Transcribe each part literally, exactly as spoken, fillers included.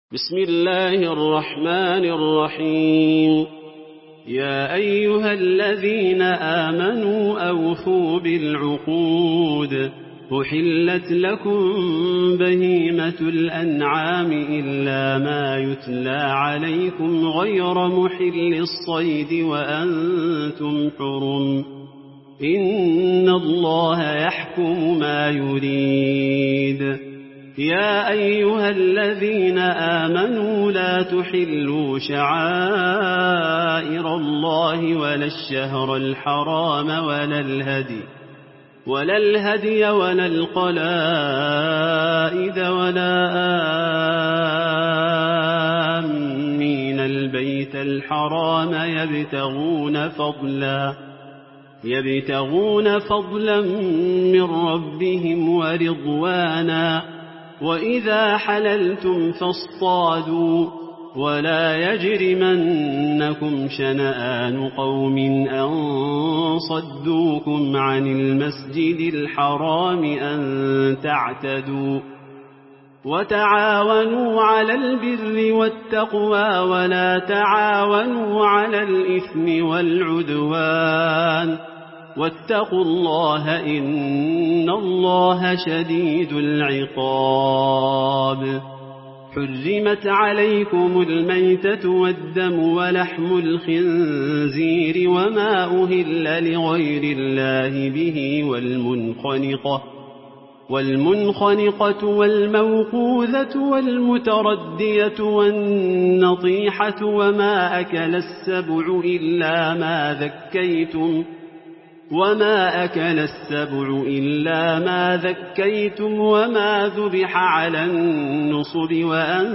بسم الله الرحمن الرحيم. يا أيها الذين آمنوا أوفوا بالعقود. أحلت لكم بهيمة الأنعام إلا ما يتلى عليكم غير محل الصيد وأنتم حرم. إن الله يحكم ما يريد. يا أيها الذين آمنوا لا تحلوا شعائر الله ولا الشهر الحرام ولا الهدي ولا الهدي ولا القلائد ولا آمين البيت الحرام يبتغون فضلا يبتغون فضلا من ربهم ورضوانا. وإذا حللتم فاصطادوا ولا يجرمنكم شنآن قوم أن صدوكم عن المسجد الحرام أن تعتدوا. وتعاونوا على البر والتقوى ولا تعاونوا على الإثم والعدوان واتقوا الله إن الله شديد العقاب. حرمت عليكم الميتة والدم ولحم الخنزير وما أهل لغير الله به والمنخنقة والمنخنقة والموقوذة والمتردية والنطيحة وما أكل السبع إلا ما ذكيتم وما أكل السبع إلا ما ذكيتم وما ذبح على النصب وأن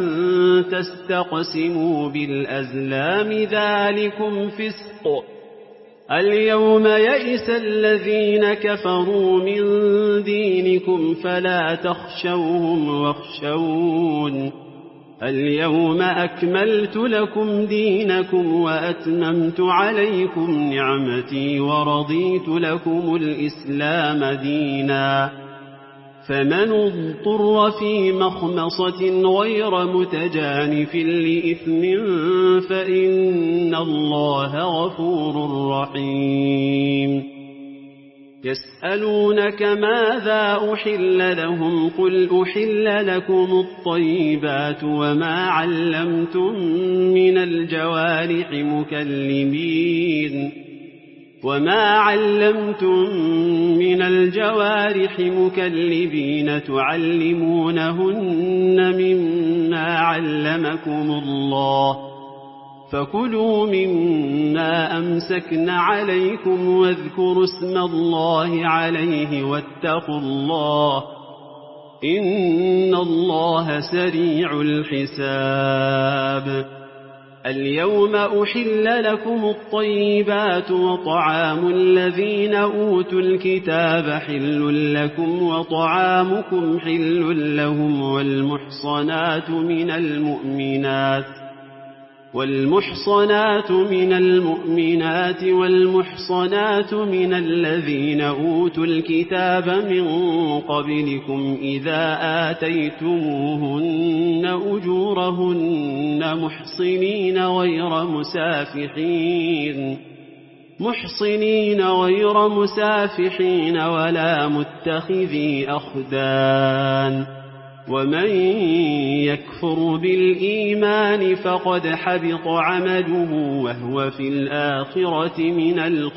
تستقسموا بالأزلام ذلكم فسق. اليوم يئس الذين كفروا من دينكم فلا تخشوهم واخشون. اليوم أكملت لكم دينكم وأتممت عليكم نعمتي ورضيت لكم الإسلام دينا. فمن اضطر في مخمصة غير متجانف لإثم فإن الله غفور رحيم. يسألونك ماذا أحل لهم قل أحل لكم الطيبات وما علمتم من الجوارح مكلبين وما علمتم من الجوارح مكلبين تعلمونهن مما علمكم الله فكلوا مما أمسكن عليكم واذكروا اسم الله عليه واتقوا الله إن الله سريع الحساب. اليوم أحل لكم الطيبات وطعام الذين أوتوا الكتاب حل لكم وطعامكم حل لهم والمحصنات من المؤمنات والمحصنات من المؤمنات والمحصنات من الذين أوتوا الكتاب من قبلكم إذا آتيتموهن أجورهن محصنين غير مسافحين محصنين غير مسافحين ولا متخذي أخدان. ومن يكفر بالإيمان فقد حبط عمله وهو في الآخرة من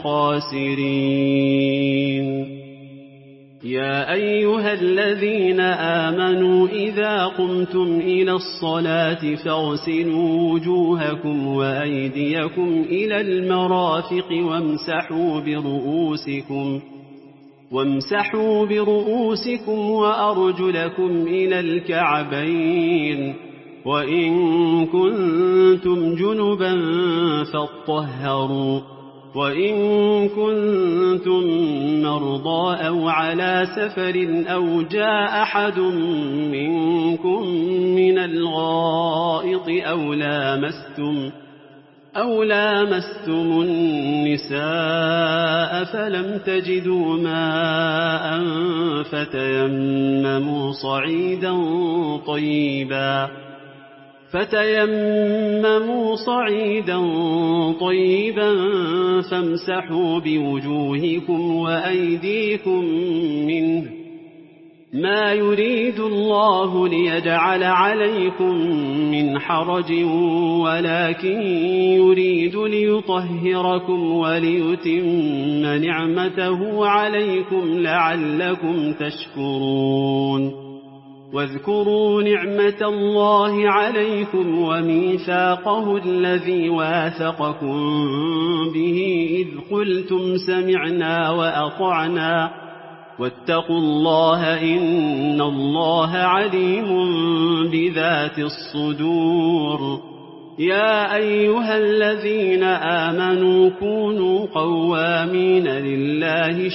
الخاسرين. يا أيها الذين آمنوا إذا قمتم إلى الصلاة فاغسلوا وجوهكم وأيديكم إلى المرافق وامسحوا برؤوسكم وامسحوا برؤوسكم وأرجلكم إلى الكعبين وإن كنتم جنبا فاطهروا وإن كنتم مرضى أو على سفر أو جاء أحد منكم من الغائط أو لامستم أو لامستم النساء فلم تجدوا ماء فتيمموا صعيدا طيبا فتيمموا صعيدا طيبا فامسحوا بوجوهكم وأيديكم منه ما يريد الله ليجعل عليكم من حرج ولكن يريد ليطهركم وليتم نعمته عليكم لعلكم تشكرون واذكروا نعمة الله عليكم وميثاقه الذي واثقكم به إذ قلتم سمعنا وأطعنا واتقوا الله إن الله عليم بذات الصدور يا أيها الذين آمنوا كونوا قوامين لله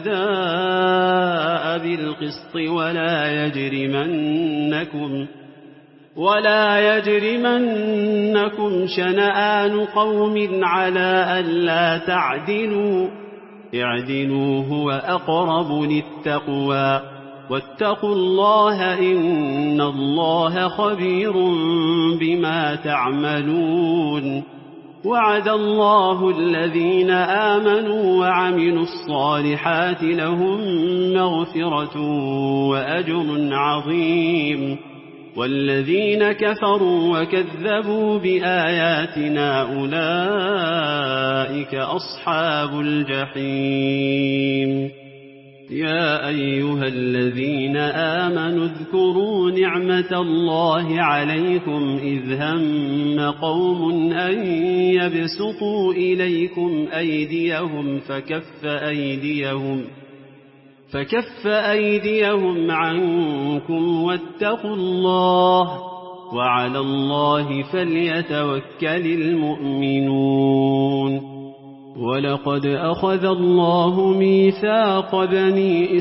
شهداء بالقسط ولا يجرمنكم ولا يجرمنكم شنآن قوم على ألا تعدلوا اعدلوا هو أقرب للتقوى واتقوا الله إن الله خبير بما تعملون وعد الله الذين آمنوا وعملوا الصالحات لهم مغفرة وأجر عظيم والذين كفروا وكذبوا بآياتنا أولئك أصحاب الجحيم يا أيها الذين آمنوا اذكروا نعمة الله عليكم إذ هم قوم أن يبسطوا إليكم أيديهم فكف أيديهم فكف أيديهم عنكم واتقوا الله وعلى الله فليتوكل المؤمنون ولقد أخذ الله ميثاق بني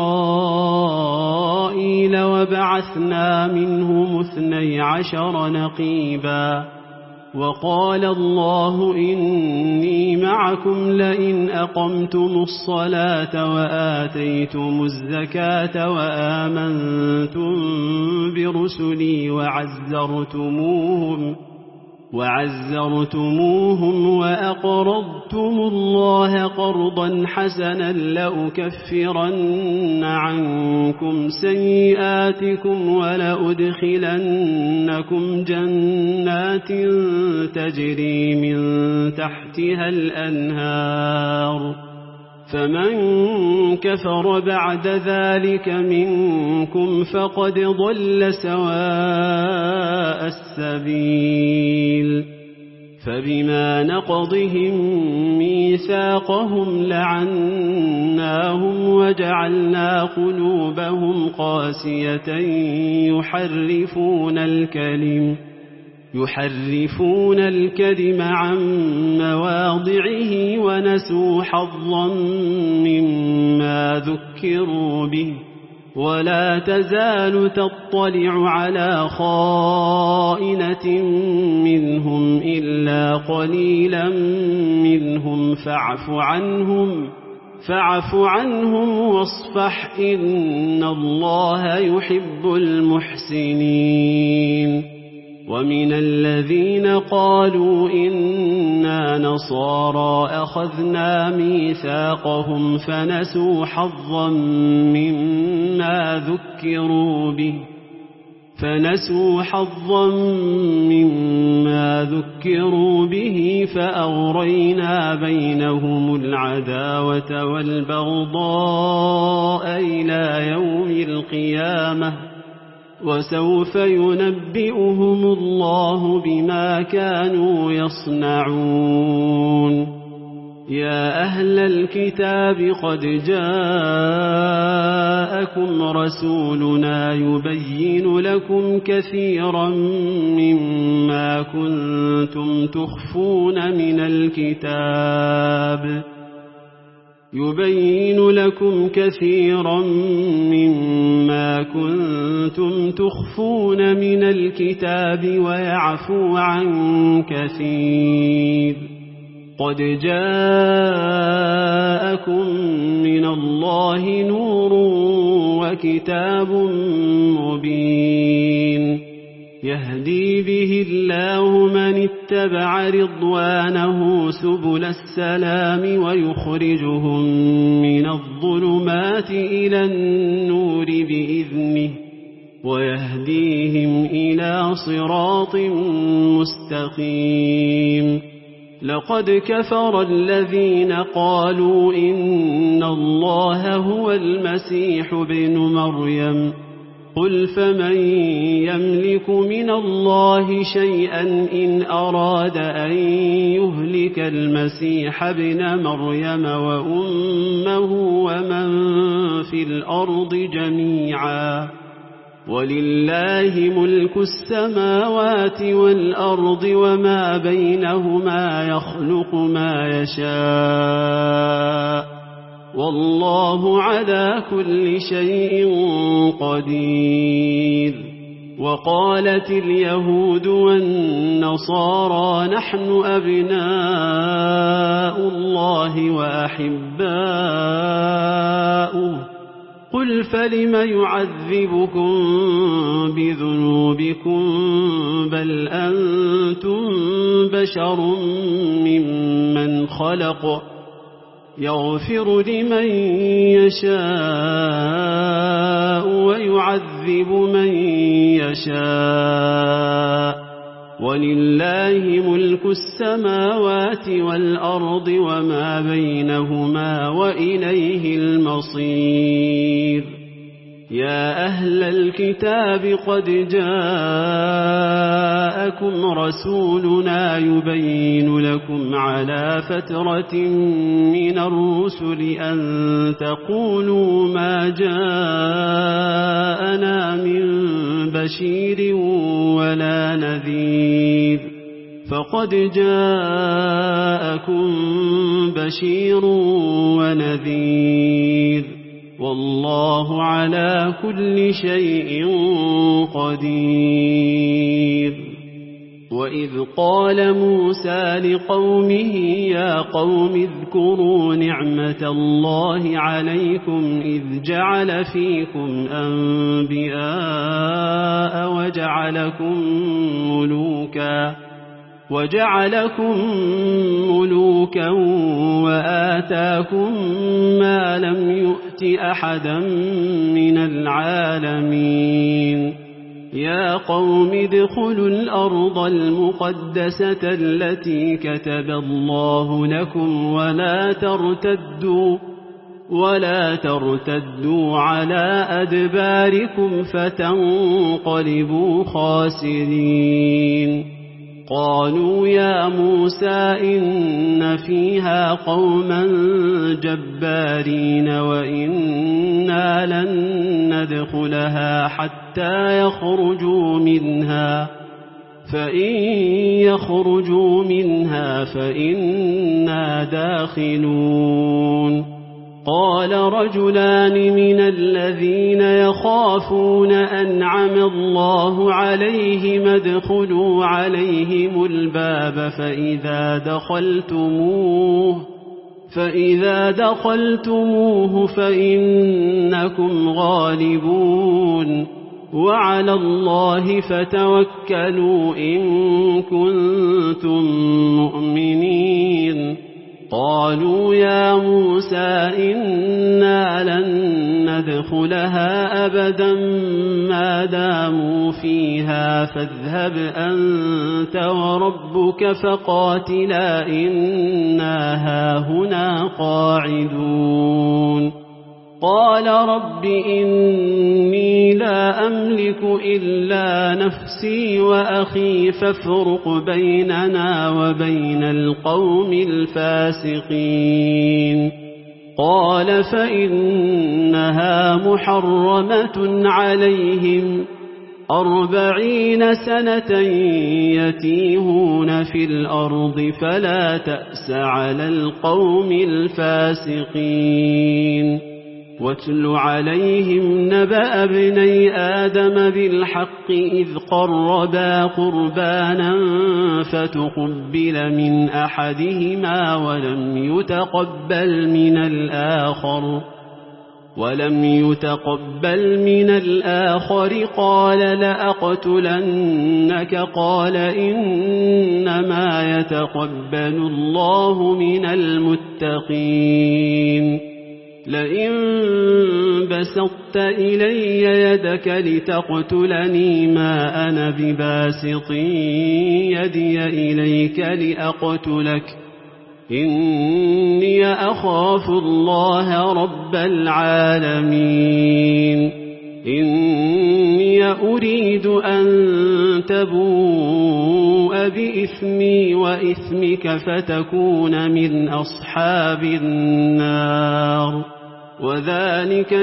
إسرائيل وبعثنا منهم اثني عشر نقيبا وقال الله إني معكم لئن أقمتم الصلاة وآتيتم الزكاة وآمنتم برسلي وعزرتموهم وعزرتموهم وأقرضتم الله قرضا حسنا لأكفرن عنكم سيئاتكم ولأدخلنكم جنات تجري من تحتها الأنهار فمن كفر بعد ذلك منكم فقد ضل سواء السبيل فبما نقضهم ميثاقهم لعناهم وجعلنا قلوبهم قاسية يحرفون الكلم يحرفون الكلم عن مواضعه ونسوا حظا مما ذكروا به ولا تزال تطلع على خائنة منهم إلا قليلا منهم فاعف عنهم فاعف عنهم واصفح إن الله يحب المحسنين ومن الذين قالوا إنا نصارى أخذنا ميثاقهم فنسوا حظا مما ذكروا به فنسوا حظا مما ذكروا به فأغرينا بينهم العداوة والبغضاء إلى يوم القيامة وسوف ينبئهم الله بما كانوا يصنعون يا أهل الكتاب قد جاءكم رسولنا يبين لكم كثيرا مما كنتم تخفون من الكتاب يبين لكم كثيرا مما كنتم تخفون من الكتاب ويعفو عن كثير قد جاءكم من الله نور وكتاب مبين يهدي به الله من اتبع رضوانه سبل السلام ويخرجهم من الظلمات إلى النور بإذنه ويهديهم إلى صراط مستقيم. لقد كفر الذين قالوا إن الله هو المسيح ابن مريم قل فمن يملك من الله شيئا إن أراد أن يهلك المسيح ابن مريم وأمه ومن في الأرض جميعا ولله ملك السماوات والأرض وما بينهما يخلق ما يشاء والله على كل شيء قدير. وقالت اليهود والنصارى نحن أبناء الله وأحباؤه قل فلم يعذبكم بذنوبكم بل أنتم بشر ممن خلق يغفر لمن يشاء ويعذب من يشاء ولله ملك السماوات والأرض وما بينهما وإليه المصير. يا أهل الكتاب قد جاءكم رسولنا يبين لكم على فترة من الرسل أن تقولوا ما جاءنا من بشير ولا نذير فقد جاءكم بشير ونذير والله على كل شيء قدير. وإذ قال موسى لقومه يا قوم اذكروا نعمة الله عليكم إذ جعل فيكم أنبياء وجعلكم ملوكا وجعلكم ملوكا وآتاكم ما لم يؤت أحدا من العالمين. يا قوم ادخلوا الأرض المقدسة التي كتب الله لكم ولا ترتدوا ولا ترتدوا على أدباركم فتنقلبوا خاسرين. قالوا يا موسى إن فيها قوما جبارين وإنا لن ندخلها حتى يخرجوا منها فإن يخرجوا منها فإنا داخلون. قال رجلان من الذين يخافون أنعم الله عليهم ادخلوا عليهم الباب فإذا دخلتموه فإذا دخلتموه فإنكم غالبون وعلى الله فتوكلوا إن كنتم مؤمنين. قالوا يا موسى إنا لن ندخلها أبدا ما داموا فيها فاذهب أنت وربك فقاتلا إنا هاهنا قاعدون. قال رب إني لا أملك إلا نفسي وأخي فافرق بيننا وبين القوم الفاسقين. قال فإنها محرمة عليهم أربعين سنة يتيهون في الأرض فلا تأس على القوم الفاسقين. واتل عليهم نبأ ابني آدم بالحق إذ قربا قربانا فتقبل من أحدهما ولم يتقبل من الآخر ولم يتقبل من الآخر قال لأقتلنك قال إنما يتقبل الله من المتقين لئن بسطت إلي يدك لتقتلني ما أنا بباسط يدي إليك لأقتلك إني أخاف الله رب العالمين إني أريد أن تبوء بإثمي وإثمك فتكون من أصحاب النار وذلك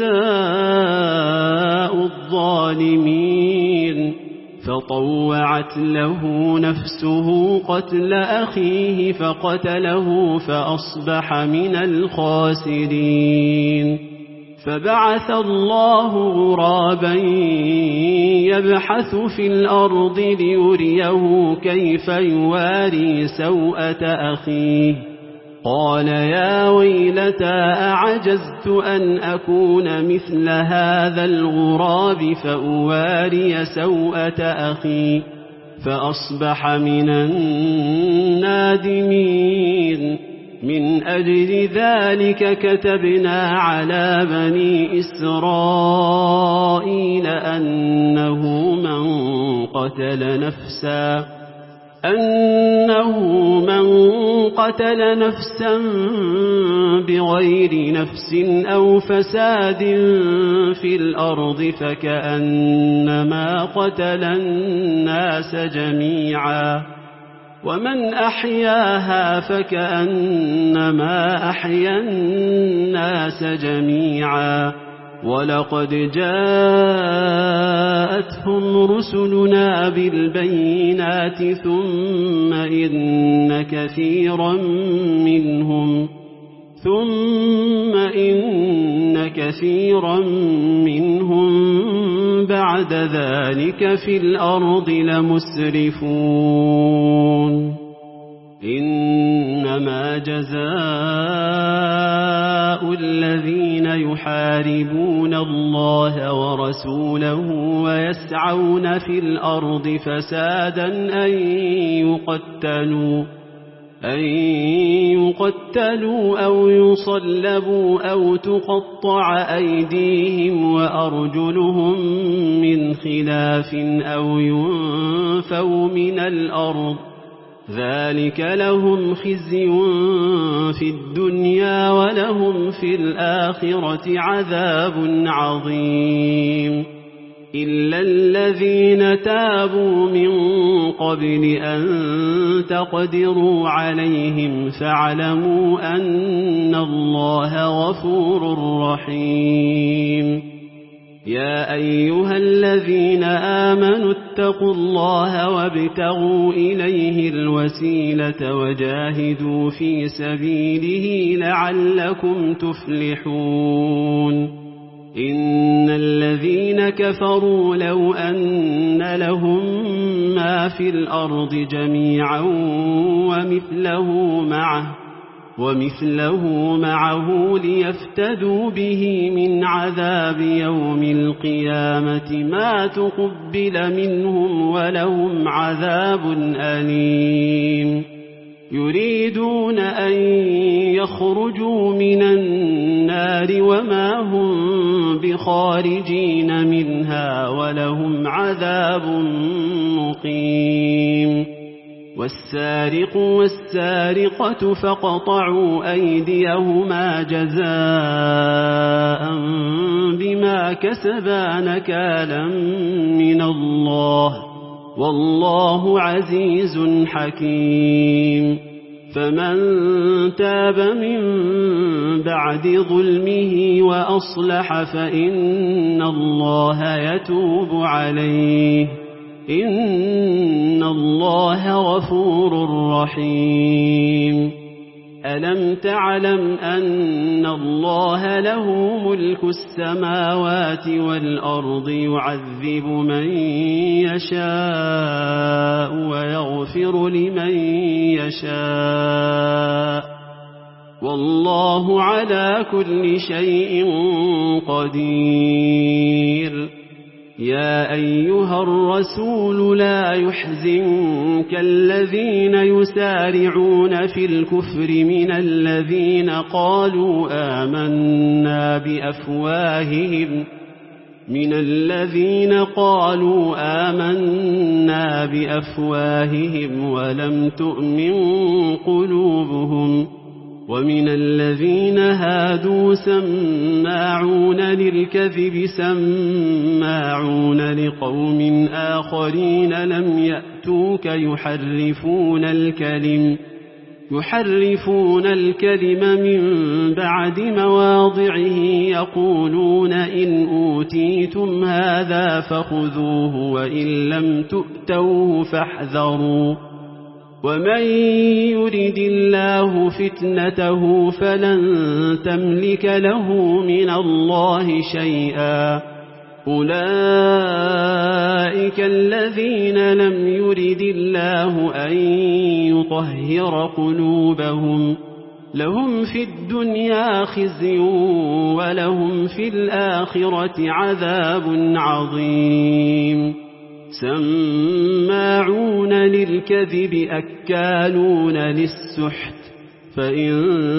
جزاء الظالمين فطوعت له نفسه قتل أخيه فقتله فأصبح من الخاسرين فبعث الله غرابا يبحث في الأرض ليريه كيف يواري سوءة أخيه قال يا ويلتى أعجزت أن أكون مثل هذا الغراب فأواري سوءة أخي فأصبح من النادمين من أجل ذلك كتبنا على بني إسرائيل أنه من قتل نفسا أنه من قتل نفسا بغير نفس أو فساد في الأرض فكأنما قتل الناس جميعا ومن أحياها فكأنما أحيا الناس جميعا ولقد جاءتهم رسلنا بالبينات ثم إن كثيرا منهم ثم إن كثيرا منهم بعد ذلك في الأرض لمسرفون إنما جزاء الذين يحاربون الله ورسوله ويسعون في الأرض فسادا أن يقتلوا أن يقتلوا أو يصلبوا أو تقطع أيديهم وأرجلهم من خلاف أو ينفوا من الأرض ذلك لهم خزي في الدنيا ولهم في الآخرة عذاب عظيم إلا الذين تابوا من قبل أن تقدروا عليهم فاعلموا أن الله غفور رحيم يا أيها الذين آمنوا اتقوا الله وابتغوا إليه الوسيلة وجاهدوا في سبيله لعلكم تفلحون إن الذين كفروا لو أن لهم ما في الأرض جميعا ومثله معه ومثله معه ليفتدوا به من عذاب يوم القيامة ما تقبل منهم ولهم عذاب أليم يريدون أن يخرجوا من النار وما هم بخارجين منها ولهم عذاب مقيم والسارق والسارقة فاقطعوا أيديهما جزاء بما كسبا نكالا من الله والله عزيز حكيم فمن تاب من بعد ظلمه وأصلح فإن الله يتوب عليه إن الله غفور رحيم ألم تعلم أن الله له ملك السماوات والأرض يعذب من يشاء ويغفر لمن يشاء والله على كل شيء قدير. يا أيها الرسول لا يحزنك الذين يسارعون في الكفر من الذين قالوا آمنا بأفواههم من الذين قالوا آمنا بأفواههم ولم تؤمن قلوبهم ومن الذين هادوا سماعون للكذب سماعون لقوم آخرين لم يأتوك يحرفون الكلم يحرفون الكلم من بعد مواضعه يقولون إن أوتيتم هذا فخذوه وإن لم تؤتوه فاحذروا ومن يرد الله فتنته فلن تملك له من الله شيئا. أولئك الذين لم يرد الله أن يطهر قلوبهم لهم في الدنيا خزي ولهم في الآخرة عذاب عظيم. سماعون للكذب أكالون للسحت فإن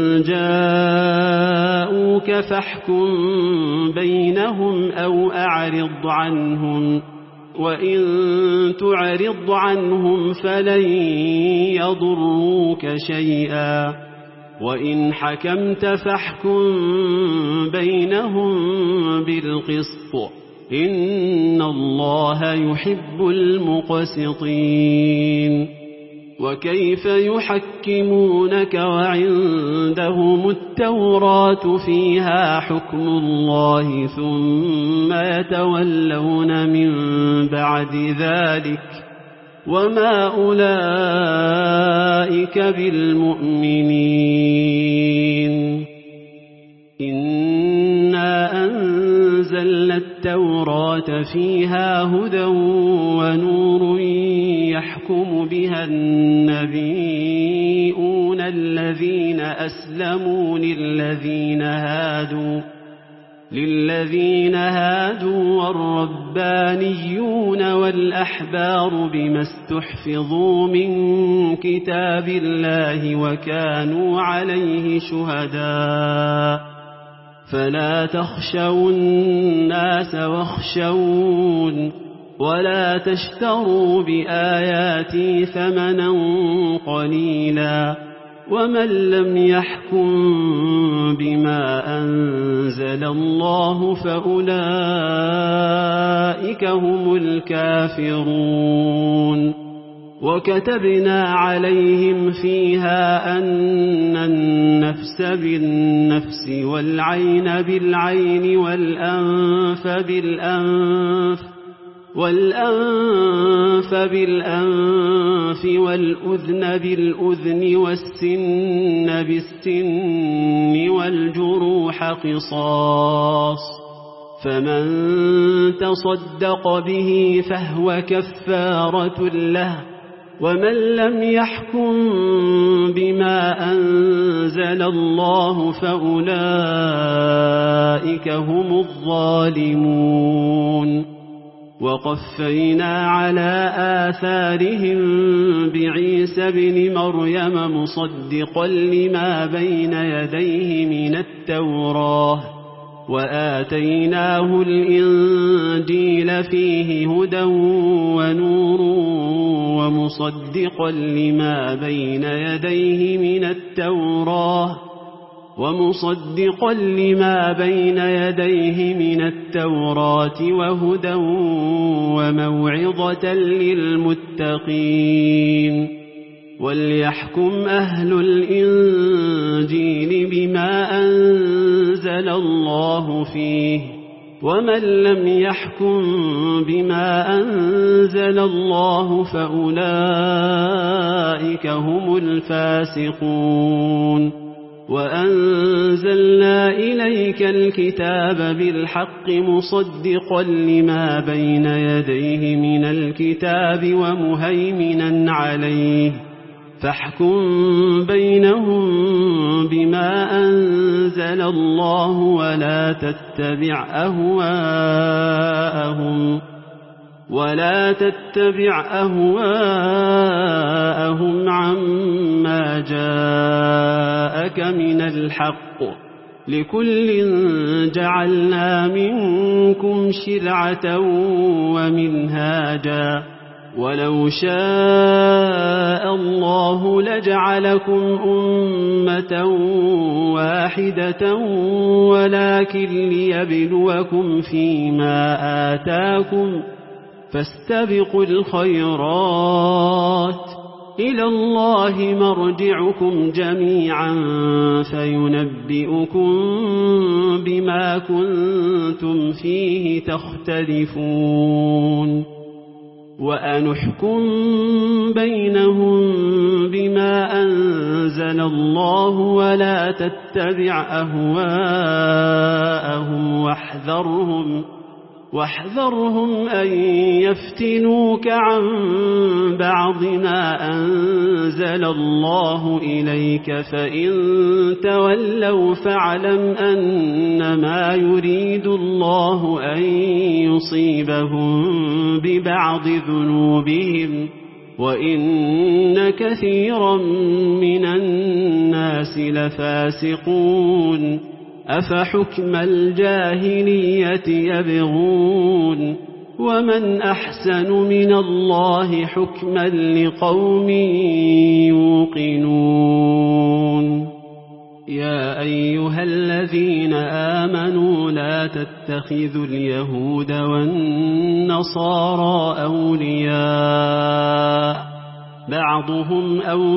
جاءوك فاحكم بينهم أو أعرض عنهم وإن تعرض عنهم فلن يضروك شيئا وإن حكمت فاحكم بينهم بالقسط إن الله يحب المقسطين. وكيف يحكمونك وعندهم التوراة فيها حكم الله ثم يتولون من بعد ذلك وما أولئك بالمؤمنين. إنا أنزلنا التوراة فيها هدى ونور يحكم بها النبيون الذين أسلموا للذين هادوا للذين هادوا والربانيون والأحبار بما استحفظوا من كتاب الله وكانوا عليه شهداء فلا تخشوا الناس واخشون ولا تشتروا بآياتي ثمنا قليلا ومن لم يحكم بما أنزل الله فأولئك هم الكافرون. وكتبنا عليهم فيها أن النفس بالنفس والعين بالعين والأنف بالأنف والأنف بالأنف والأذن بالأذن والسن بالسن والجروح قصاص فمن تصدق به فهو كفارة له ومن لم يحكم بما أنزل الله فأولئك هم الظالمون. وقفينا على آثارهم بعيسى بن مريم مصدقا لما بين يديه من التوراة وآتيناه الإنجيل فيه هدى ونور ومصدقا لما بين يديه من التوراة ومصدقا لما بين يديه من التوراة وهدى وموعظة للمتقين. وليحكم أهل الإنجيل بما أنزل الله فيه ومن لم يحكم بما أنزل الله فأولئك هم الفاسقون. وأنزلنا إليك الكتاب بالحق مصدقا لما بين يديه من الكتاب ومهيمنا عليه فاحكم بينهم بما أنزل الله ولا تتبع أهواءهم ولا تتبع أهواءهم عما جاءك من الحق لكل جعلنا منكم شرعة ومنهاجا ولو شاء الله لجعلكم أمة واحدة ولكن ليبلوكم فيما آتاكم فاستبقوا الخيرات إلى الله مرجعكم جميعا فينبئكم بما كنتم فيه تختلفون وأنحكم بينهم بما أنزل الله ولا تتبع أهواءهم واحذرهم واحذرهم أن يفتنوك عن بعض ما أنزل الله إليك فإن تولوا فاعلم أنما يريد الله أن يصيبهم ببعض ذنوبهم وإن كثيرا من الناس لفاسقون أفحكم الجاهلية يبغون ومن أحسن من الله حكما لقوم يوقنون يا أيها الذين آمنوا لا تتخذوا اليهود والنصارى أولياء بعضهم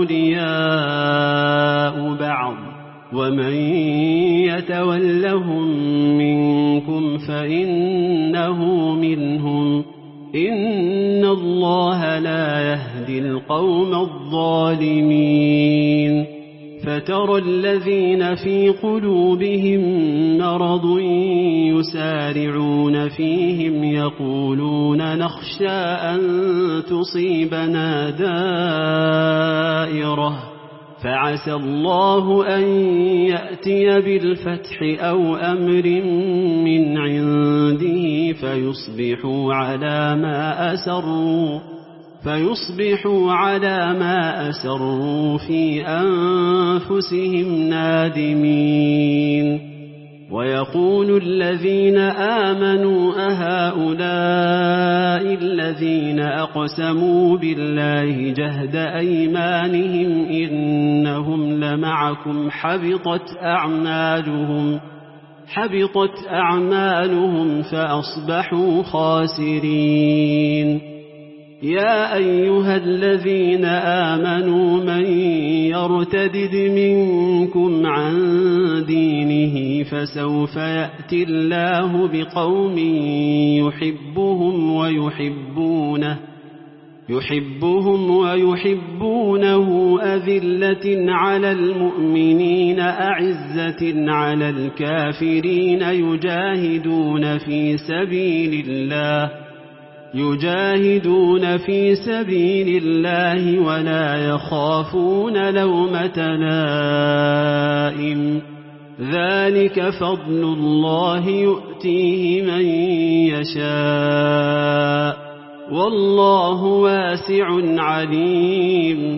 أولياء بعض ومن يتولهم منكم فإنه منهم إن الله لا يهدي القوم الظالمين فترى الذين في قلوبهم مرض يسارعون فيهم يقولون نخشى أن تصيبنا دائرة فعسى الله أن يأتي بالفتح أو أمر من عنده فيصبحوا على ما أسروا فيصبحوا على ما أسروا في أنفسهم نادمين ويقول الذين آمنوا أهؤلاء الذين أقسموا بالله جهد أيمانهم إنهم لمعكم حبطت أعمالهم حبطت أعمالهم فأصبحوا خاسرين يا أيها الذين آمنوا من يرتدد منكم عن دينه فسوف يأتي الله بقوم يحبهم ويحبونه يحبهم ويحبونه أذلة على المؤمنين أعزة على الكافرين يجاهدون في سبيل الله يجاهدون في سبيل الله ولا يخافون لومة لائم ذلك فضل الله يؤتيه من يشاء والله واسع عليم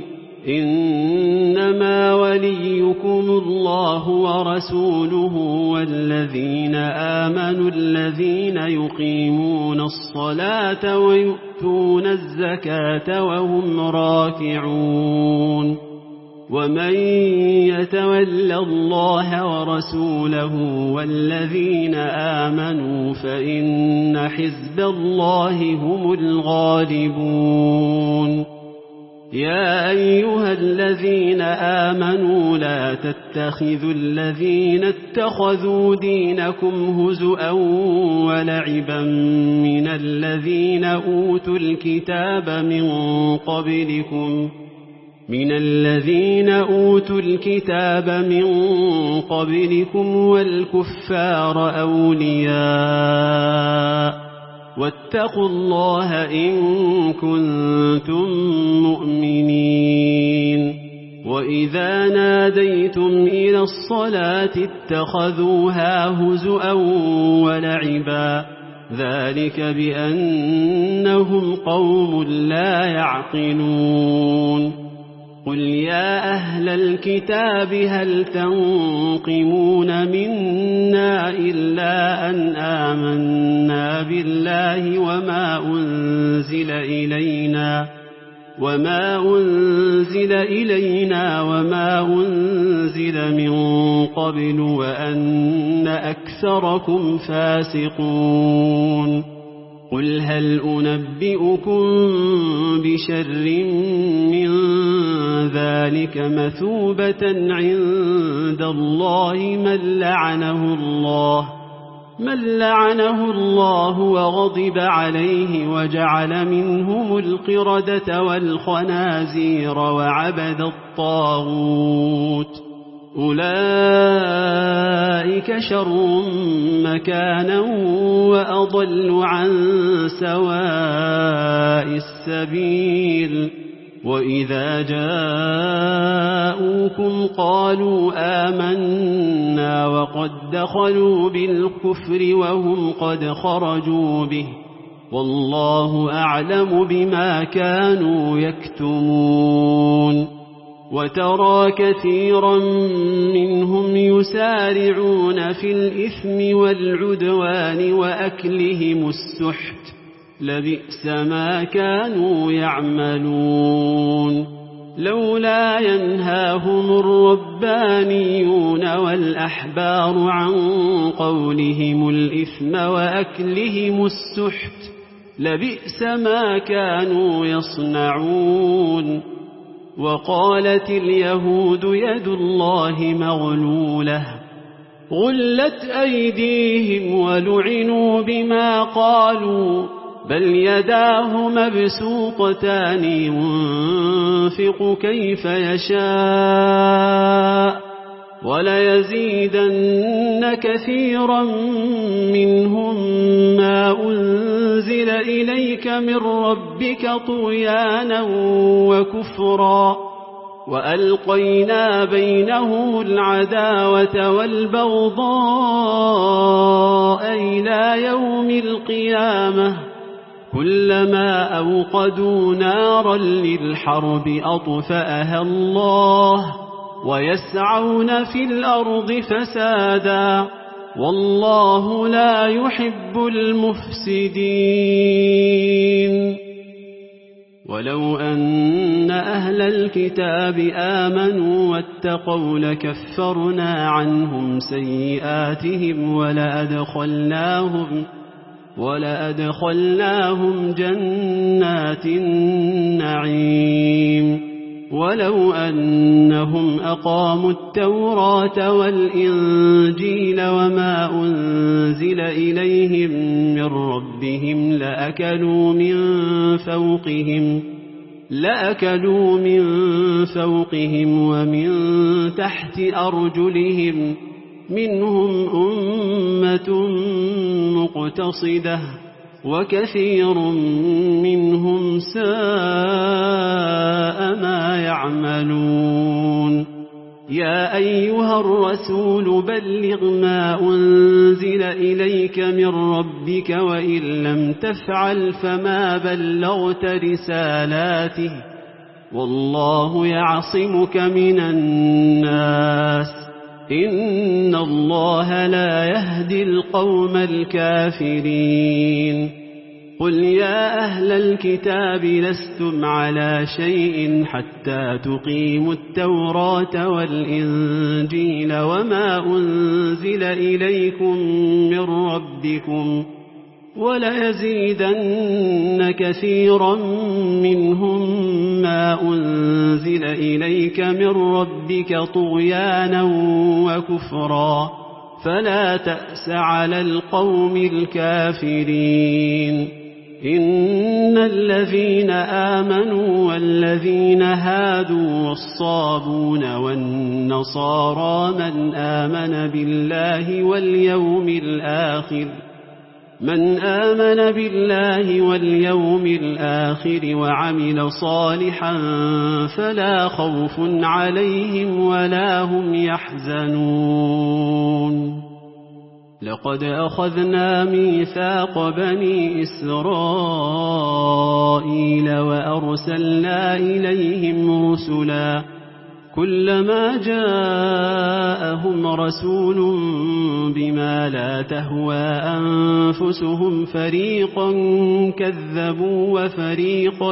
إنما وليكم الله ورسوله والذين آمنوا الذين يقيمون الصلاة ويؤتون الزكاة وهم راكعون ومن يتول الله ورسوله والذين آمنوا فإن حزب الله هم الغالبون يا أيها الذين آمنوا لا تتخذوا الذين اتخذوا دينكم هزؤا ولعبا من الذين أوتوا الكتاب من قبلكم من الذين أوتوا الكتاب من قبلكم والكفار أولياء واتقوا الله إن كنتم مؤمنين وإذا ناديتم إلى الصلاة اتخذوها هزؤا ولعبا ذلك بأنهم قوم لا يعقلون قل يا أهل الكتاب هل تنقمون منا إلا أن آمنا بالله وما أنزل إلينا وما أنزل إلينا وما أنزل من قبل وأن أكثركم فاسقون قل هل أنبئكم بشر من ذلك مثوبة عند الله من لعنه الله من لعنه الله وغضب عليه وجعل منهم القردة والخنازير وعبد الطاغوت أولئك شر مكانا وأضل عن سواء السبيل وإذا جاءوكم قالوا آمنا وقد دخلوا بالكفر وهم قد خرجوا به والله أعلم بما كانوا يكتمون وترى كثيرا منهم يسارعون في الإثم والعدوان وأكلهم السحت لبئس ما كانوا يعملون لولا ينهاهم الربانيون والأحبار عن قولهم الإثم وأكلهم السحت لبئس ما كانوا يصنعون وقالت اليهود يد الله مغلولة غلت أيديهم ولعنوا بما قالوا بل يداه مبسوطتان ينفق كيف يشاء وليزيدن كثيرا منهم ما أنزل إليك من ربك طغيانا وكفرا وألقينا بينهم العداوة والبغضاء إلى يوم القيامة كلما أوقدوا نارا للحرب أطفأها الله ويسعون في الأرض فسادا والله لا يحب المفسدين ولو أن أهل الكتاب آمنوا واتقوا لكفرنا عنهم سيئاتهم ولأدخلناهم ولأدخلناهم جنات النعيم ولو أنهم أقاموا التوراة والإنجيل وما أنزل إليهم من ربهم لأكلوا من فوقهم لأكلوا من فوقهم ومن تحت أرجلهم منهم أمة مقتصدة وكثير منهم ساء ما يعملون يا أيها الرسول بلغ ما أنزل إليك من ربك وإن لم تفعل فما بلغت رسالاته والله يعصمك من الناس إن الله لا يهدي القوم الكافرين قل يا أهل الكتاب لستم على شيء حتى تقيموا التوراة والإنجيل وما أنزل إليكم من ربكم وليزيدن كثيرا منهم ما أنزل إليك من ربك طغيانا وكفرا فلا تأس على القوم الكافرين إن الذين آمنوا والذين هادوا والصابون والنصارى من آمن بالله واليوم الآخر من آمن بالله واليوم الآخر وعمل صالحا فلا خوف عليهم ولا هم يحزنون لقد أخذنا ميثاق بني إسرائيل وأرسلنا إليهم رسلا كلما جاءهم رسول بما لا تهوى أنفسهم فريقا كذبوا وفريقا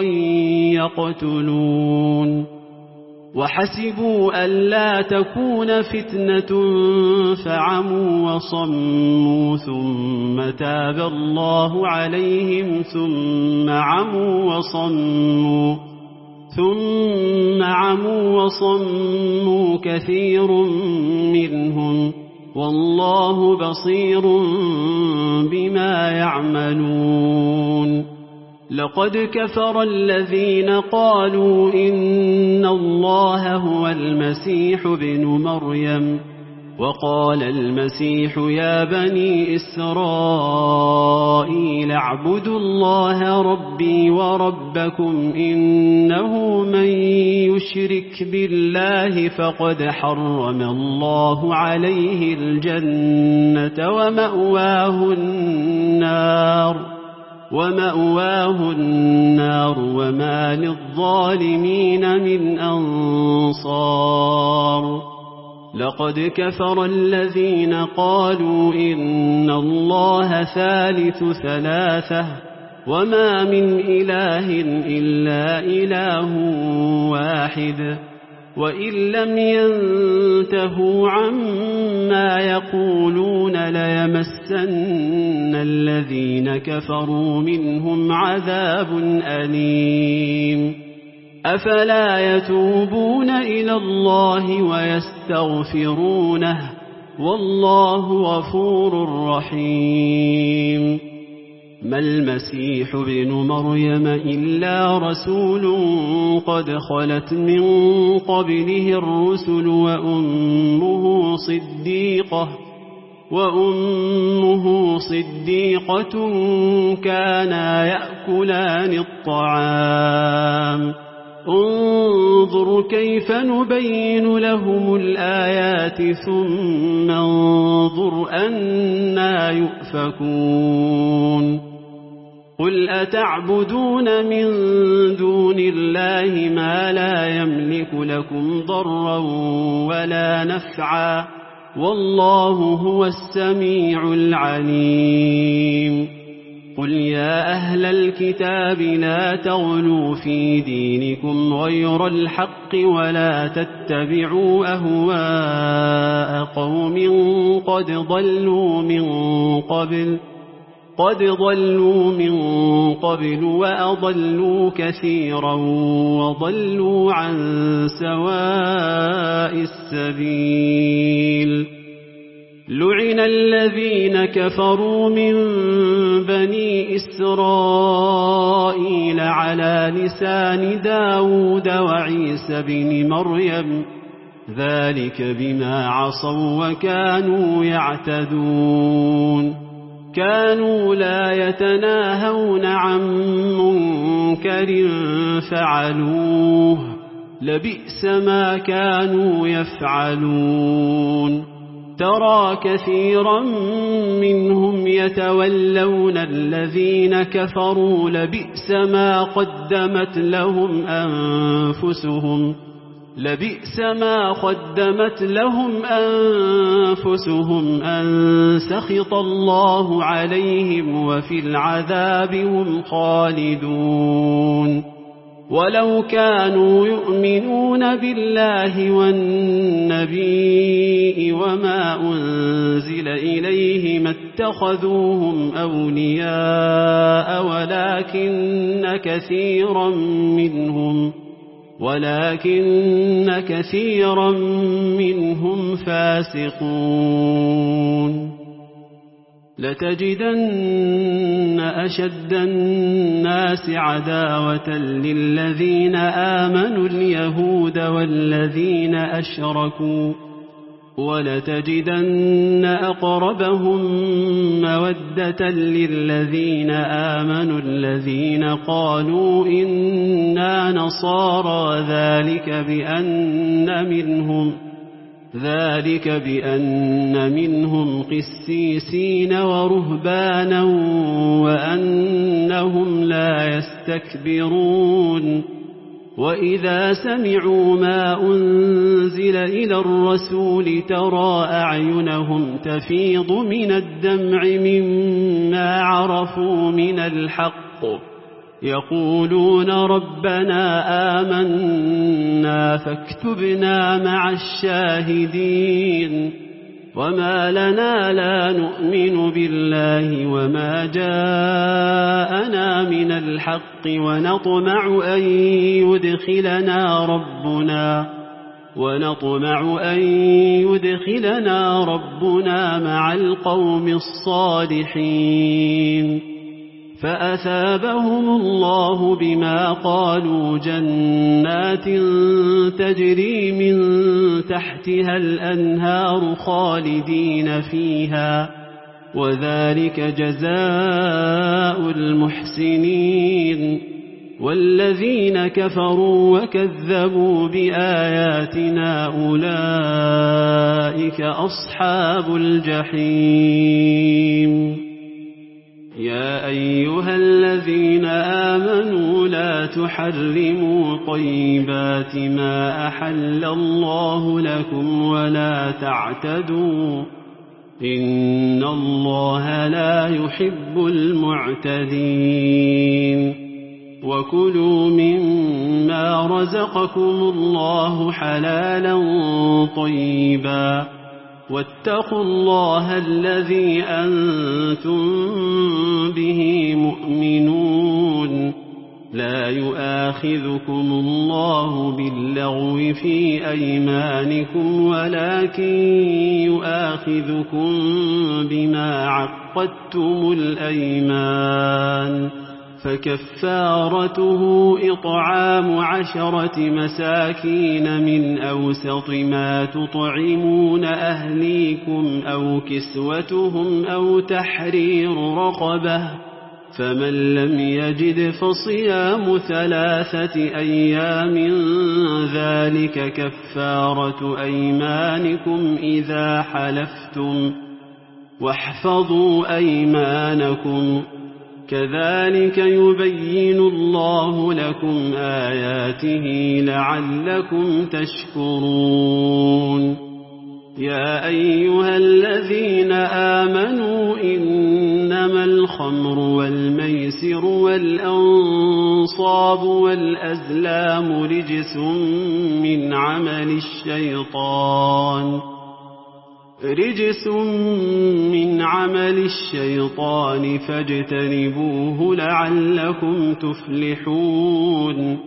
يقتلون وحسبوا ألا تكون فتنة فعموا وصموا ثم تاب الله عليهم ثم عموا وصموا ثم عموا وصموا كثير منهم والله بصير بما يعملون لقد كفر الذين قالوا إن الله هو المسيح ابن مريم وقال المسيح يا بني إسرائيل اعبدوا الله ربي وربكم إنه من يشرك بالله فقد حرم الله عليه الجنة ومأواه النار ومأواه النار وما للظالمين من أنصار لقد كفر الذين قالوا إن الله ثالث ثلاثة وما من إله إلا إله واحد وإن لم ينتهوا عما يقولون ليمسن الذين كفروا منهم عذاب أليم أفلا يتوبون إلى الله ويستغفرونه والله غفور رحيم ما المسيح ابن مريم إلا رسول قد خلت من قبله الرسل وأمه صديقة وأمه صديقة كانا يأكلان الطعام انظر كيف نبين لهم الآيات ثم انظر أنا يؤفكون قل أتعبدون من دون الله ما لا يملك لكم ضرا ولا نفعا والله هو السميع العليم قل يا أهل الكتاب لا تغلوا في دينكم غير الحق ولا تتبعوا أهواء قوم قد ضلوا من قبل قد ضلوا من قبل وأضلوا كثيرا وضلوا عن سواء السبيل لعن الذين كفروا من بني إسرائيل على لسان داود وعيسى بن مريم ذلك بما عصوا وكانوا يعتدون كانوا لا يتناهون عن منكر فعلوه لبئس ما كانوا يفعلون ترى كثيرا منهم يتولون الذين كفروا لبئس ما قدمت لهم أنفسهم لبئس ما قدمت لهم أنفسهم أن سخط الله عليهم وفي العذاب هم خالدون ولو كانوا يؤمنون بالله والنبي وما أنزل إليه ما اتخذوهم أولياء ولكن كثيرا منهم ولكن كثيرا منهم فاسقون لتجدن أشد الناس عداوة للذين آمنوا اليهود والذين أشركوا ولتجدن أقربهم مودة للذين آمنوا الذين قالوا إنا نصارى ذلك بأن منهم ذلك بأن منهم قسيسين ورهبانا وأنهم لا يستكبرون وإذا سمعوا ما أنزل إلى الرسول ترى أعينهم تفيض من الدمع مما عرفوا من الحق يقولون ربنا آمنا فاكتبنا مع الشاهدين وما لنا لا نؤمن بالله وما جاءنا من الحق ونطمع أن يدخلنا ربنا ونطمع أن يدخلنا ربنا مع القوم الصالحين فأثابهم الله بما قالوا جنات تجري من تحتها الأنهار خالدين فيها وذلك جزاء المحسنين والذين كفروا وكذبوا بآياتنا أولئك أصحاب الجحيم يا أيها الذين آمنوا لا تحرموا طيبات ما أحل الله لكم ولا تعتدوا إن الله لا يحب المعتدين وكلوا مما رزقكم الله حلالا طيبا واتقوا الله الذي أنتم به مؤمنون لا يؤاخذكم الله باللغو في أيمانكم ولكن يؤاخذكم بما عقدتم الأيمان فكفارته إطعام عشرة مساكين من أوسط ما تطعمون أهليكم أو كسوتهم أو تحرير رقبة فمن لم يجد فصيام ثلاثة أيام ذلك كفارة أيمانكم إذا حلفتم واحفظوا أيمانكم كذلك يبين الله لكم آياته لعلكم تشكرون يا أيها الذين آمنوا إنما الخمر والميسر والأنصاب والأزلام رجس من عمل الشيطان رجس من عمل الشيطان فاجتنبوه لعلكم تفلحون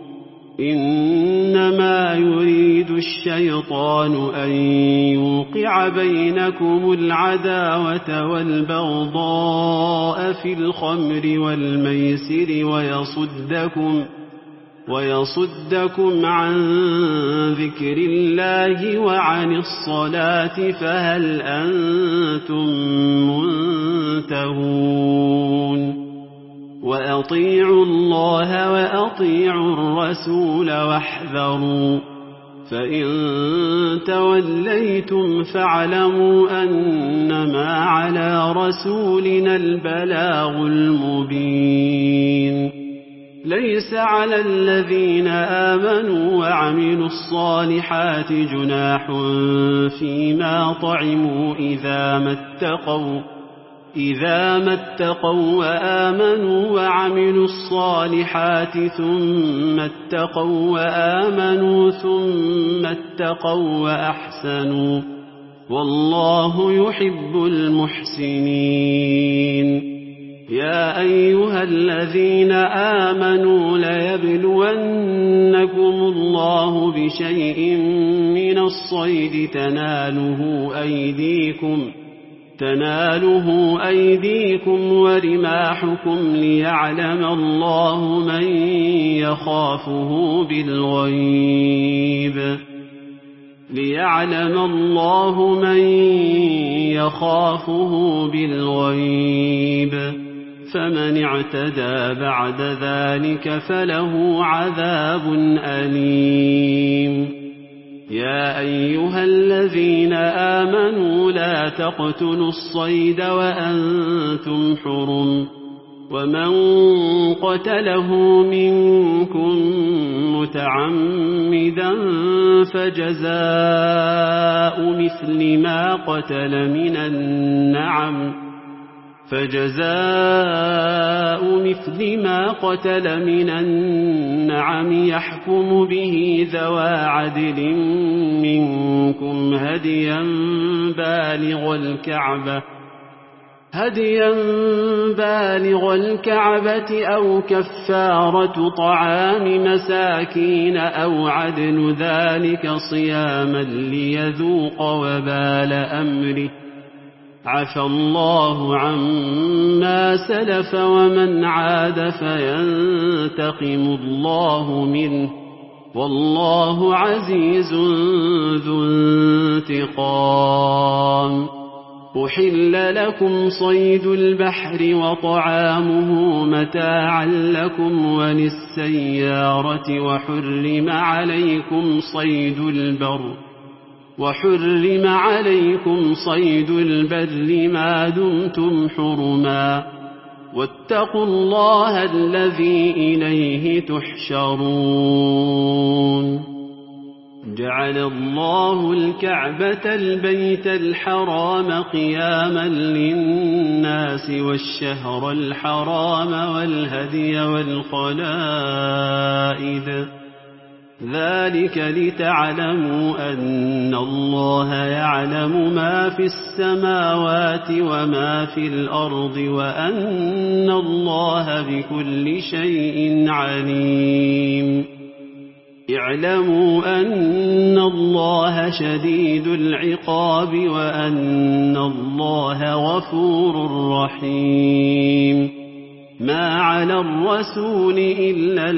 إنما يريد الشيطان أن يوقع بينكم العداوة والبغضاء في الخمر والميسر ويصدكم ويصدكم عن ذكر الله وعن الصلاة فهل أنتم منتهون وأطيعوا الله وأطيعوا الرسول واحذروا فإن توليتم فاعلموا أنما على رسولنا البلاغ المبين ليس على الذين آمنوا وعملوا الصالحات جناح فيما طعموا إذا ما اتقوا إذا ما اتقوا وآمنوا وعملوا الصالحات ثم اتقوا وآمنوا ثم اتقوا وأحسنوا والله يحب المحسنين يا أيها الذين آمنوا ليبلونكم الله بشيء من الصيد تناله أيديكم تناله أيديكم ورماحكم ليعلم الله من يخافه بالغيب ليعلم الله من يخافه بالغيب، فمن اعتدى بعد ذلك فله عذاب أليم. يا أيها الذين آمنوا لا تقتلوا الصيد وأنتم حرم، ومن قتله منكم متعمدا فجزاء مثل ما قتل من النعم فجزاء مثل ما قتل من النعم يحكم به ذوى عدل منكم هديا بالغ الكعبة هديا بالغ الكعبة أو كفارة طعام مساكين أو عدل ذلك صياما ليذوق وبال أمره، عفى الله عما سلف ومن عاد فينتقم الله منه، والله عزيز ذو انتقام. أحل لكم صيد البحر وطعامه متاعا لكم وللسيارة، وحرم عليكم صيد البر وحرم عليكم صيد البر ما دمتم حرما، واتقوا الله الذي إليه تحشرون. جعل الله الكعبة البيت الحرام قياما للناس والشهر الحرام والهدي والقلائد، ذلك لتعلموا أن الله يعلم ما في السماوات وما في الأرض وأن الله بكل شيء عليم. اعلموا أن الله شديد العقاب وأن الله غفور رحيم. ما على الرسول إلا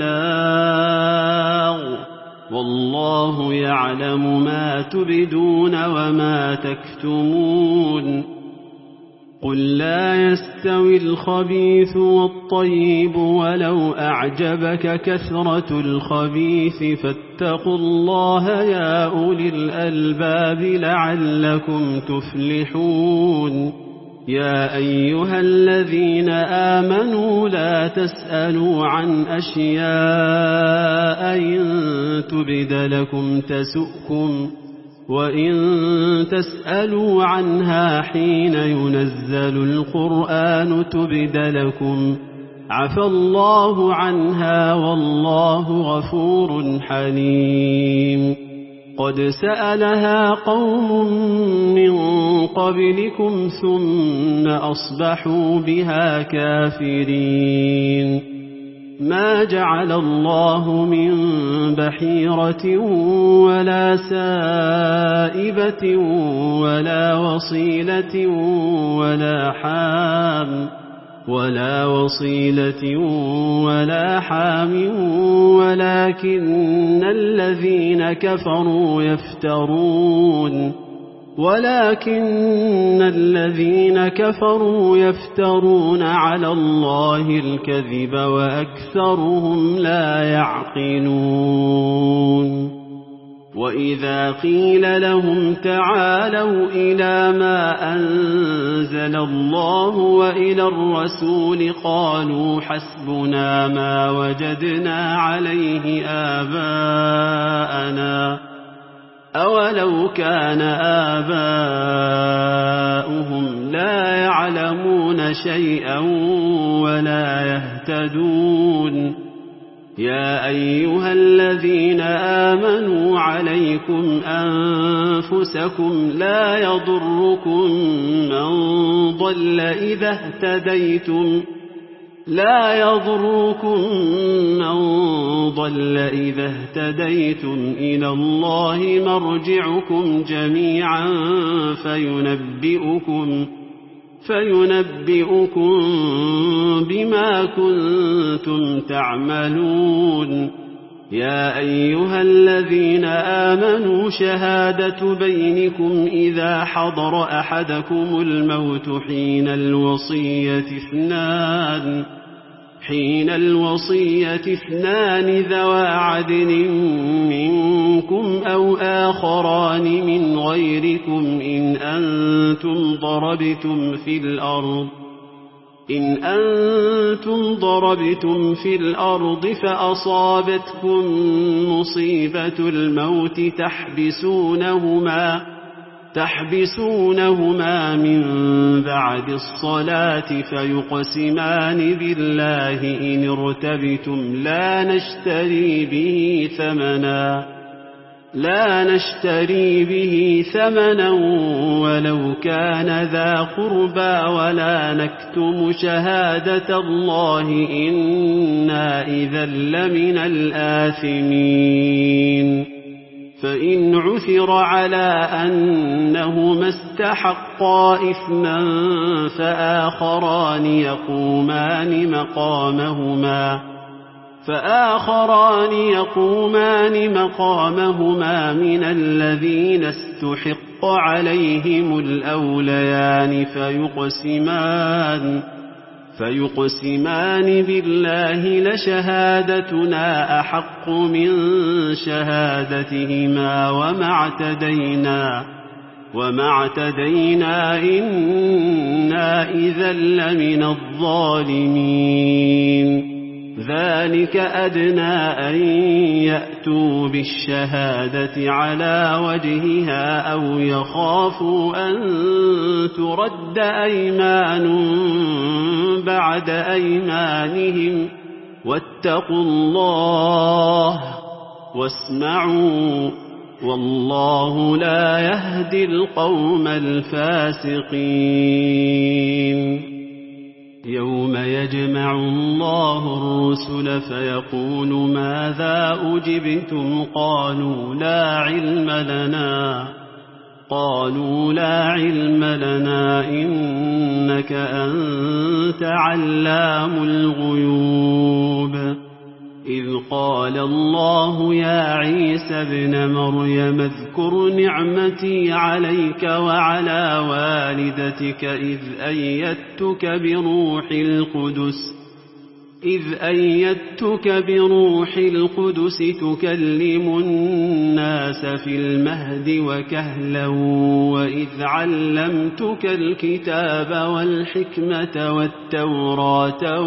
البلاغ، والله يعلم ما تبدون وما تكتمون. قل لا يستوي الخبيث والطيب ولو أعجبك كثرة الخبيث، فاتقوا الله يا أولي الألباب لعلكم تفلحون. يا أيها الذين آمنوا لا تسألوا عن أشياء إن تبد لكم تسؤكم، وإن تسألوا عنها حين ينزل القرآن تبد لكم، عفى الله عنها والله غفور حليم. قد سألها قوم من قبلكم ثم أصبحوا بها كافرين. ما جعل الله من بحيرة ولا سائبة ولا وصيلة ولا حام ولا وصيلة ولا حام ولكن الذين كفروا يفترون ولكن الذين كفروا يفترون على الله الكذب وأكثرهم لا يعقلون. وإذا قيل لهم تعالوا إلى ما أنزل الله وإلى الرسول قالوا حسبنا ما وجدنا عليه آباءنا، أولو كان آباؤهم لا يعلمون شيئا ولا يهتدون. يا أيها الذين آمنوا عليكم أنفسكم لا يضركم من ضل إذا اهتديتم لا يضركم من ضل إذا اهتديتم إلى الله مرجعكم جميعا فينبئكم فينبئكم بما كنتم تعملون. يا أيها الذين آمنوا شهادة بينكم إذا حضر أحدكم الموت حين الوصية اثنان حين الوصية اثنان ذوى عدل منكم أو آخران من غيركم إن أنتم ضربتم في الأرض إن أنتم ضربتم في الأرض فأصابتكم مصيبة الموت تحبسونهما تحبسونهما من بعد الصلاة فيقسمان بالله إن ارتبتم لا نشتري به ثمنا لا نشتري به ثمنا ولو كان ذا قربى ولا نكتم شهادة الله إنا إذا لمن الآثمين فإن عثر على أنهما استحقا إثما فآخران يقومان مقامهما فآخران يقومان مقامهما من الذين استحق عليهم الأوليان فيقسمان فيقسمان بالله لشهادتنا أحق من شهادتهما وما اعتدينا وما اعتدينا إنا إذا لمن الظالمين ذلك أدنى أن يأتوا بالشهادة على وجهها أو يخافوا أن ترد أيمان بعد أيمانهم واتقوا الله واسمعوا والله لا يهدي القوم الفاسقين يوم يجمع الله الرسل فيقول ماذا أجبتم قالوا لا علم لنا قالوا لا علم لنا إنك أنت علام الغيوب إذ قال الله يا عيسى ابن مريم اذكر نعمتي عليك وعلى والدتك إذ أيدتك بروح القدس إذ أيدتك بروح القدس تكلم الناس في المهد وكهلا وإذ علمتك الكتاب والحكمة والتوراة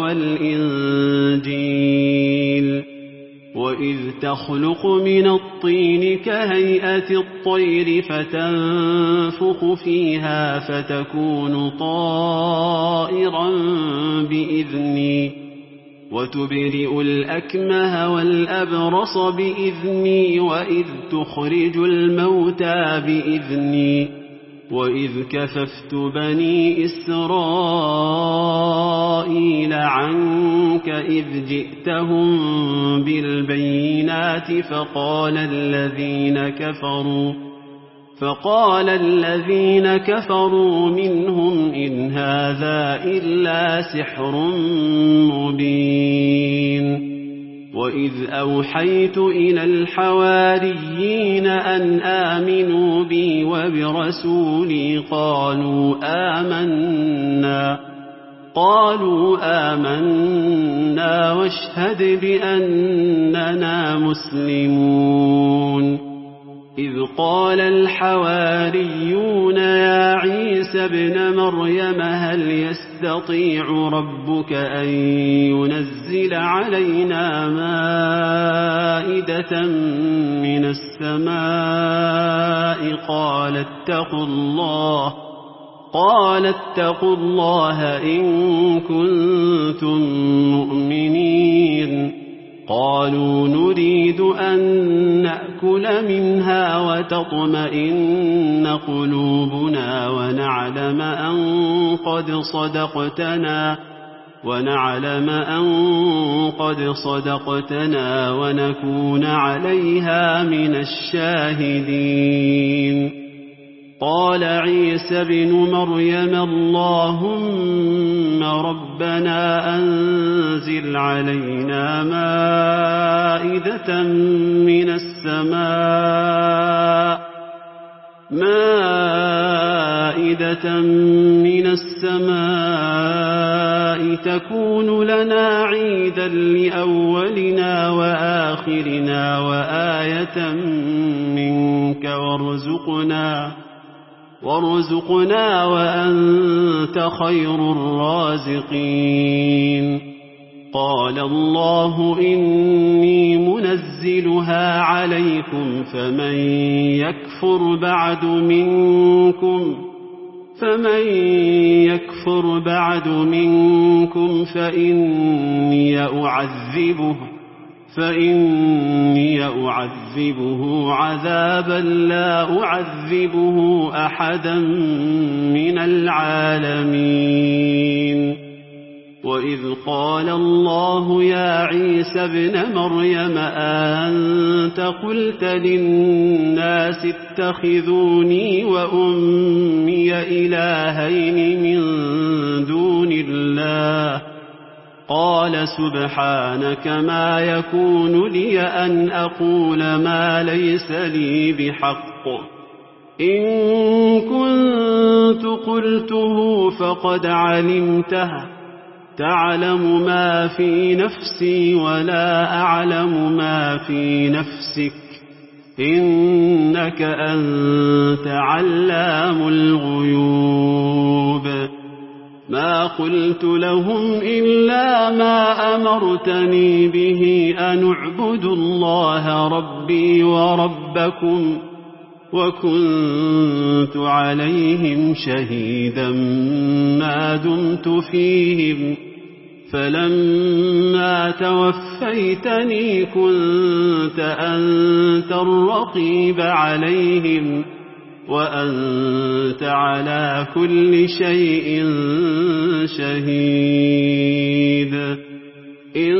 والإنجيل وإذ تخلق من الطين كهيئة الطير فتنفخ فيها فتكون طائرا بإذني وتبرئ الأكمه والأبرص بإذني وإذ تخرج الموتى بإذني وإذ كففت بني إسرائيل عنك إذ جئتهم بالبينات فقال الذين كفروا فقال الذين كفروا منهم إن هذا إلا سحر مبين وإذ أوحيت إلى الحواريين أن آمنوا بي وبرسولي قالوا آمنا قالوا آمنا واشهد بأننا مسلمون إذ قال الحواريون يا عيسى ابن مريم هل يستطيع ربك أن ينزل علينا مائدة من السماء قال اتقوا الله قال اتقوا الله إن كنتم مؤمنين قالوا نريد أن نأكل منها وتطمئن قلوبنا ونعلم أن قد صدقتنا ونعلم أن قد صدقتنا ونكون عليها من الشاهدين قال عيسى ابن مريم اللهم ربنا أنزل علينا مائدة من السماء مائدة من السماء تكون لنا عيدا لأولنا وآخرنا وآية منك وارزقنا وارزقنا وأنت خير الرازقين قال الله إني منزلها عليكم فمن يكفر بعد منكم فمن يكفر بعد منكم فإني أعذبه فإني أعذبه عذابا لا أعذبه أحدا من العالمين وإذ قال الله يا عيسى ابن مريم أنت قلت للناس اتخذوني وأمي إلهين من دون الله قال سبحانك ما يكون لي أن أقول ما ليس لي بحق إن كنت قلته فقد علمته تعلم ما في نفسي ولا أعلم ما في نفسك إنك أنت علام الغيوب ما قلت لهم إلا ما أمرتني به أن اعبدوا الله ربي وربكم وكنت عليهم شهيدا ما دمت فيهم فلما توفيتني كنت أنت الرقيب عليهم وأنت على كل شيء شهيد إن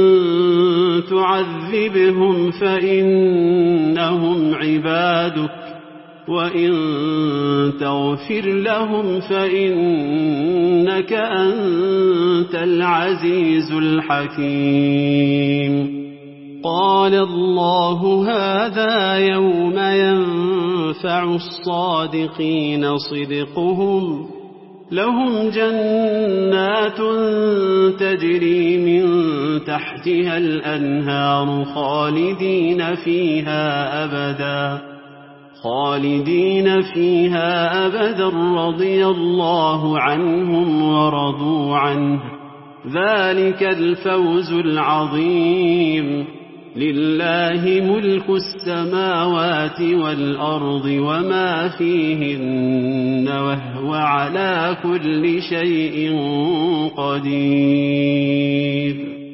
تعذبهم فإنهم عبادك وإن تغفر لهم فإنك أنت العزيز الحكيم قال الله هذا يوم ينفع الصادقين صدقهم لهم جنات تجري من تحتها الأنهار خالدين فيها أبدا خالدين فيها أبدا رضي الله عنهم ورضوا عنه ذلك الفوز العظيم لله ملك السماوات والأرض وما فيهن وهو على كل شيء قدير